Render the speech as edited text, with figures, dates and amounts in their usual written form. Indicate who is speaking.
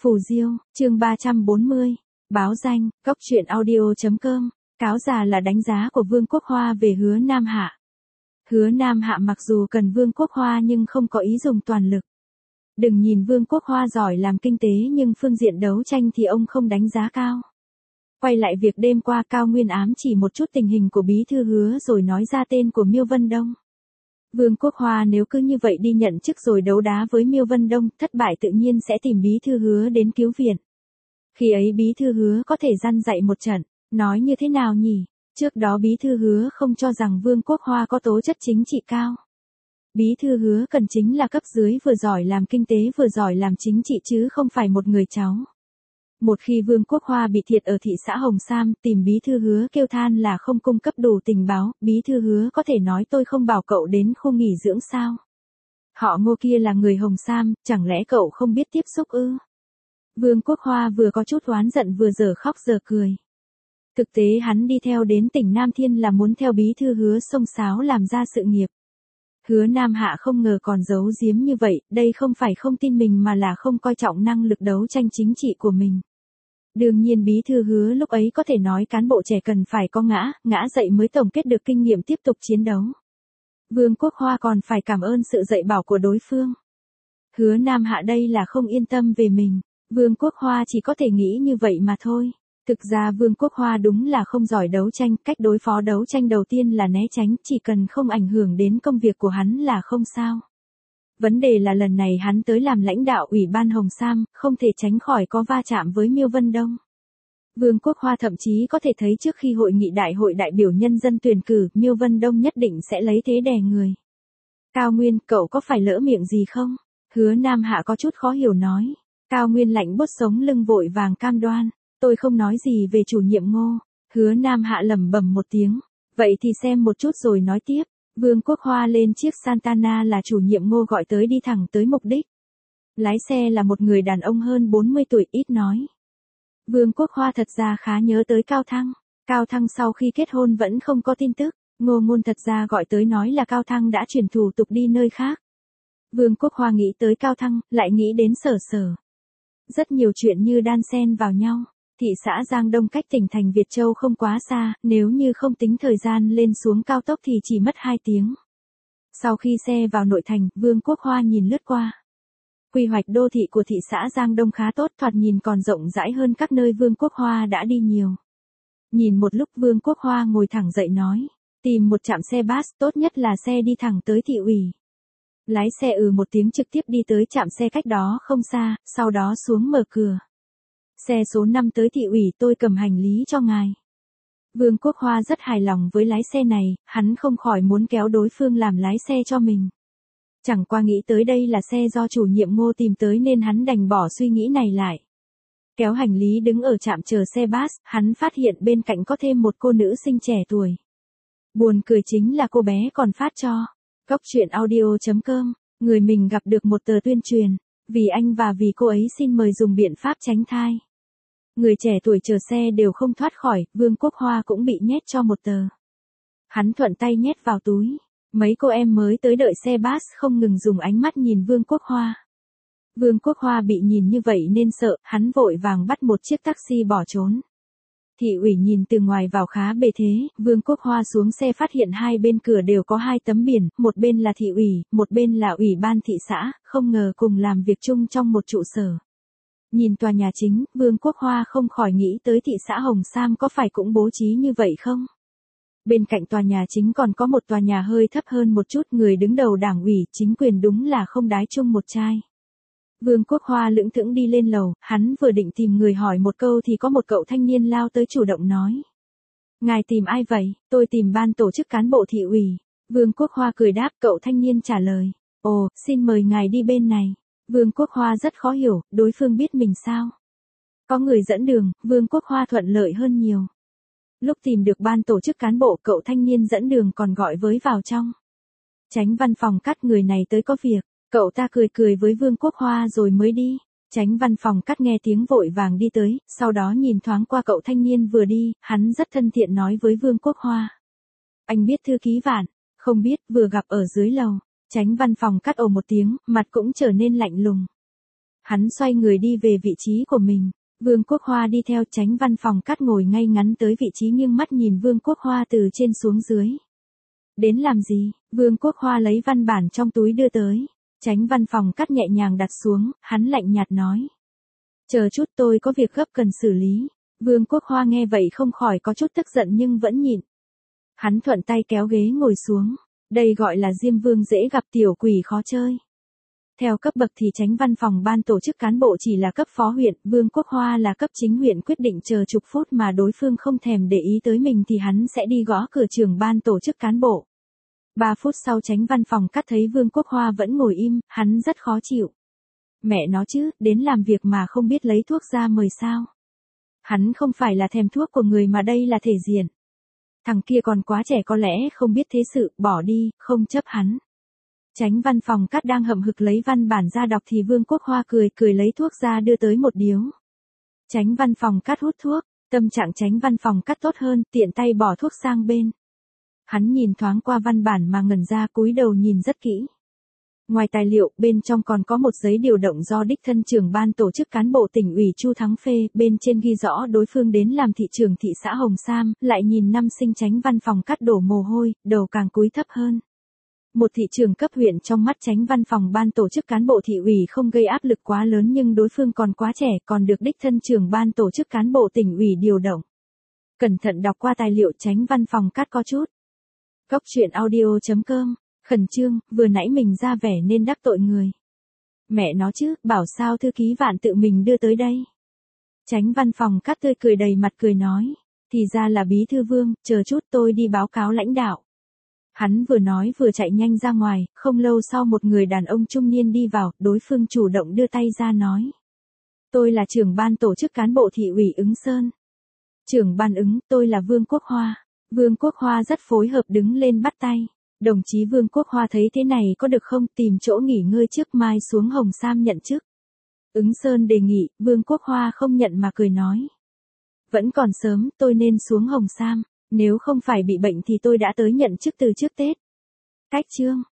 Speaker 1: Phù Diêu, chương 340, báo danh, góc truyện audio.com, cáo già là đánh giá của Vương Quốc Hoa về Hứa Nam Hạ. Hứa Nam Hạ mặc dù cần Vương Quốc Hoa nhưng không có ý dùng toàn lực. Đừng nhìn Vương Quốc Hoa giỏi làm kinh tế nhưng phương diện đấu tranh thì ông không đánh giá cao. Quay lại việc đêm qua Cao Nguyên ám chỉ một chút tình hình của bí thư Hứa rồi nói ra tên của Miêu Vân Đông. Vương Quốc Hoa nếu cứ như vậy đi nhận chức rồi đấu đá với Miêu Vân Đông, thất bại tự nhiên sẽ tìm bí thư Hứa đến cứu viện. Khi ấy bí thư Hứa có thể răn dạy một trận, nói như thế nào nhỉ? Trước đó bí thư Hứa không cho rằng Vương Quốc Hoa có tố chất chính trị cao. Bí thư Hứa cần chính là cấp dưới vừa giỏi làm kinh tế vừa giỏi làm chính trị chứ không phải một người cháu. Một khi Vương Quốc Hoa bị thiệt ở thị xã Hồng Sam, tìm bí thư Hứa kêu than là không cung cấp đủ tình báo, bí thư Hứa có thể nói tôi không bảo cậu đến khu nghỉ dưỡng sao? Họ Ngô kia là người Hồng Sam, chẳng lẽ cậu không biết tiếp xúc ư? Vương Quốc Hoa vừa có chút oán giận vừa giờ khóc giờ cười. Thực tế hắn đi theo đến tỉnh Nam Thiên là muốn theo bí thư Hứa xông xáo làm ra sự nghiệp. Hứa Nam Hạ không ngờ còn giấu giếm như vậy, đây không phải không tin mình mà là không coi trọng năng lực đấu tranh chính trị của mình. Đương nhiên bí thư Hứa lúc ấy có thể nói cán bộ trẻ cần phải có ngã dậy mới tổng kết được kinh nghiệm tiếp tục chiến đấu. Vương Quốc Hoa còn phải cảm ơn sự dạy bảo của đối phương. Hứa Nam Hạ đây là không yên tâm về mình, Vương Quốc Hoa chỉ có thể nghĩ như vậy mà thôi. Thực ra Vương Quốc Hoa đúng là không giỏi đấu tranh, cách đối phó đấu tranh đầu tiên là né tránh, chỉ cần không ảnh hưởng đến công việc của hắn là không sao. Vấn đề là lần này hắn tới làm lãnh đạo Ủy ban Hồng Sam, không thể tránh khỏi có va chạm với Miêu Vân Đông. Vương Quốc Hoa thậm chí có thể thấy trước khi hội nghị đại hội đại biểu nhân dân tuyển cử, Miêu Vân Đông nhất định sẽ lấy thế đè người. Cao Nguyên, cậu có phải lỡ miệng gì không? Hứa Nam Hạ có chút khó hiểu nói. Cao Nguyên lạnh buốt sống lưng vội vàng cam đoan. Tôi không nói gì về chủ nhiệm Ngô. Hứa Nam Hạ lẩm bẩm một tiếng. Vậy thì xem một chút rồi nói tiếp. Vương Quốc Hoa lên chiếc Santana là chủ nhiệm Ngô gọi tới đi thẳng tới mục đích. Lái xe là một người đàn ông hơn 40 tuổi ít nói. Vương Quốc Hoa thật ra khá nhớ tới Cao Thăng. Cao Thăng sau khi kết hôn vẫn không có tin tức. Ngô Ngôn thật ra gọi tới nói là Cao Thăng đã chuyển thủ tục đi nơi khác. Vương Quốc Hoa nghĩ tới Cao Thăng, lại nghĩ đến Sở Sở. Rất nhiều chuyện như đan xen vào nhau. Thị xã Giang Đông cách tỉnh thành Việt Châu không quá xa, nếu như không tính thời gian lên xuống cao tốc thì chỉ mất 2 tiếng. Sau khi xe vào nội thành, Vương Quốc Hoa nhìn lướt qua. Quy hoạch đô thị của thị xã Giang Đông khá tốt, thoạt nhìn còn rộng rãi hơn các nơi Vương Quốc Hoa đã đi nhiều. Nhìn một lúc Vương Quốc Hoa ngồi thẳng dậy nói, tìm một trạm xe bus, tốt nhất là xe đi thẳng tới thị ủy. Lái xe một tiếng trực tiếp đi tới trạm xe cách đó không xa, sau đó xuống mở cửa. Xe số 5 tới thị ủy, tôi cầm hành lý cho ngài. Vương Quốc Hoa rất hài lòng với lái xe này, hắn không khỏi muốn kéo đối phương làm lái xe cho mình. Chẳng qua nghĩ tới đây là xe do chủ nhiệm Ngô tìm tới nên hắn đành bỏ suy nghĩ này lại. Kéo hành lý đứng ở trạm chờ xe bus, hắn phát hiện bên cạnh có thêm một cô nữ sinh trẻ tuổi. Buồn cười chính là cô bé còn phát cho góc truyện audio.com, người mình gặp được một tờ tuyên truyền. Vì anh và vì cô ấy xin mời dùng biện pháp tránh thai. Người trẻ tuổi chờ xe đều không thoát khỏi, Vương Quốc Hoa cũng bị nhét cho một tờ. Hắn thuận tay nhét vào túi. Mấy cô em mới tới đợi xe bus không ngừng dùng ánh mắt nhìn Vương Quốc Hoa. Vương Quốc Hoa bị nhìn như vậy nên sợ, hắn vội vàng bắt một chiếc taxi bỏ trốn. Thị ủy nhìn từ ngoài vào khá bề thế, Vương Quốc Hoa xuống xe phát hiện hai bên cửa đều có 2 tấm biển, một bên là thị ủy, một bên là ủy ban thị xã, không ngờ cùng làm việc chung trong một trụ sở. Nhìn tòa nhà chính, Vương Quốc Hoa không khỏi nghĩ tới thị xã Hồng Sam có phải cũng bố trí như vậy không? Bên cạnh tòa nhà chính còn có một tòa nhà hơi thấp hơn một chút, người đứng đầu đảng ủy, chính quyền đúng là không đái chung một chai. Vương Quốc Hoa lững thững đi lên lầu, hắn vừa định tìm người hỏi một câu thì có một cậu thanh niên lao tới chủ động nói. Ngài tìm ai vậy? Tôi tìm ban tổ chức cán bộ thị ủy. Vương Quốc Hoa cười đáp, cậu thanh niên trả lời. Ồ, xin mời ngài đi bên này. Vương Quốc Hoa rất khó hiểu, đối phương biết mình sao? Có người dẫn đường, Vương Quốc Hoa thuận lợi hơn nhiều. Lúc tìm được ban tổ chức cán bộ, cậu thanh niên dẫn đường còn gọi với vào trong. Chánh văn phòng Cắt, người này tới có việc. Cậu ta cười cười với Vương Quốc Hoa rồi mới đi. Chánh văn phòng Cắt nghe tiếng vội vàng đi tới, sau đó nhìn thoáng qua cậu thanh niên vừa đi, hắn rất thân thiện nói với Vương Quốc Hoa. Anh biết thư ký Vạn? Không biết, vừa gặp ở dưới lầu. Chánh văn phòng Cắt ồ một tiếng, mặt cũng trở nên lạnh lùng. Hắn xoay người đi về vị trí của mình. Vương Quốc Hoa đi theo. Chánh văn phòng Cát ngồi ngay ngắn tới vị trí nghiêng mắt nhìn Vương Quốc Hoa từ trên xuống dưới. Đến làm gì? Vương Quốc Hoa lấy văn bản trong túi đưa tới. Chánh văn phòng Cát nhẹ nhàng đặt xuống, hắn lạnh nhạt nói. Chờ chút, tôi có việc gấp cần xử lý. Vương Quốc Hoa nghe vậy không khỏi có chút tức giận nhưng vẫn nhịn. Hắn thuận tay kéo ghế ngồi xuống. Đây gọi là Diêm Vương dễ gặp, tiểu quỷ khó chơi. Theo cấp bậc thì chánh văn phòng ban tổ chức cán bộ chỉ là cấp phó huyện, Vương Quốc Hoa là cấp chính huyện, quyết định chờ chục phút mà đối phương không thèm để ý tới mình thì hắn sẽ đi gõ cửa trưởng ban tổ chức cán bộ. 3 phút sau chánh văn phòng Cát thấy Vương Quốc Hoa vẫn ngồi im, hắn rất khó chịu. Mẹ nó chứ, đến làm việc mà không biết lấy thuốc ra mời sao. Hắn không phải là thèm thuốc của người mà đây là thể diện. Thằng kia còn quá trẻ có lẽ không biết thế sự, bỏ đi, không chấp hắn. Chánh văn phòng Cát đang hậm hực lấy văn bản ra đọc thì Vương Quốc Hoa cười lấy thuốc ra đưa tới một điếu. Chánh văn phòng Cát hút thuốc, tâm trạng chánh văn phòng Cát tốt hơn, tiện tay bỏ thuốc sang bên. Hắn nhìn thoáng qua văn bản mà ngẩn ra, cúi đầu nhìn rất kỹ. Ngoài tài liệu, bên trong còn có một giấy điều động do đích thân trưởng ban tổ chức cán bộ tỉnh ủy Chu Thắng phê, bên trên ghi rõ đối phương đến làm thị trưởng thị xã Hồng Sam, lại nhìn năm sinh chánh văn phòng Cát đổ mồ hôi, đầu càng cúi thấp hơn. Một thị trưởng cấp huyện trong mắt chánh văn phòng ban tổ chức cán bộ thị ủy không gây áp lực quá lớn nhưng đối phương còn quá trẻ, còn được đích thân trưởng ban tổ chức cán bộ tỉnh ủy điều động. Cẩn thận đọc qua tài liệu chánh văn phòng Cát có chút. Góc truyện audio.com, khẩn trương, vừa nãy mình ra vẻ nên đắc tội người. Mẹ nó chứ, bảo sao thư ký Vạn tự mình đưa tới đây. Chánh văn phòng Cát tươi cười đầy mặt cười nói, thì ra là bí thư Vương, chờ chút tôi đi báo cáo lãnh đạo. Hắn vừa nói vừa chạy nhanh ra ngoài, không lâu sau một người đàn ông trung niên đi vào, đối phương chủ động đưa tay ra nói. Tôi là trưởng ban tổ chức cán bộ thị ủy Ứng Sơn. Trưởng ban Ứng, tôi là Vương Quốc Hoa. Vương Quốc Hoa rất phối hợp đứng lên bắt tay. Đồng chí Vương Quốc Hoa thấy thế này có được không, tìm chỗ nghỉ ngơi trước mai xuống Hồng Sam nhận chức. Ứng Sơn đề nghị, Vương Quốc Hoa không nhận mà cười nói. Vẫn còn sớm, tôi nên xuống Hồng Sam, nếu không phải bị bệnh thì tôi đã tới nhận chức từ trước Tết. Cách chương.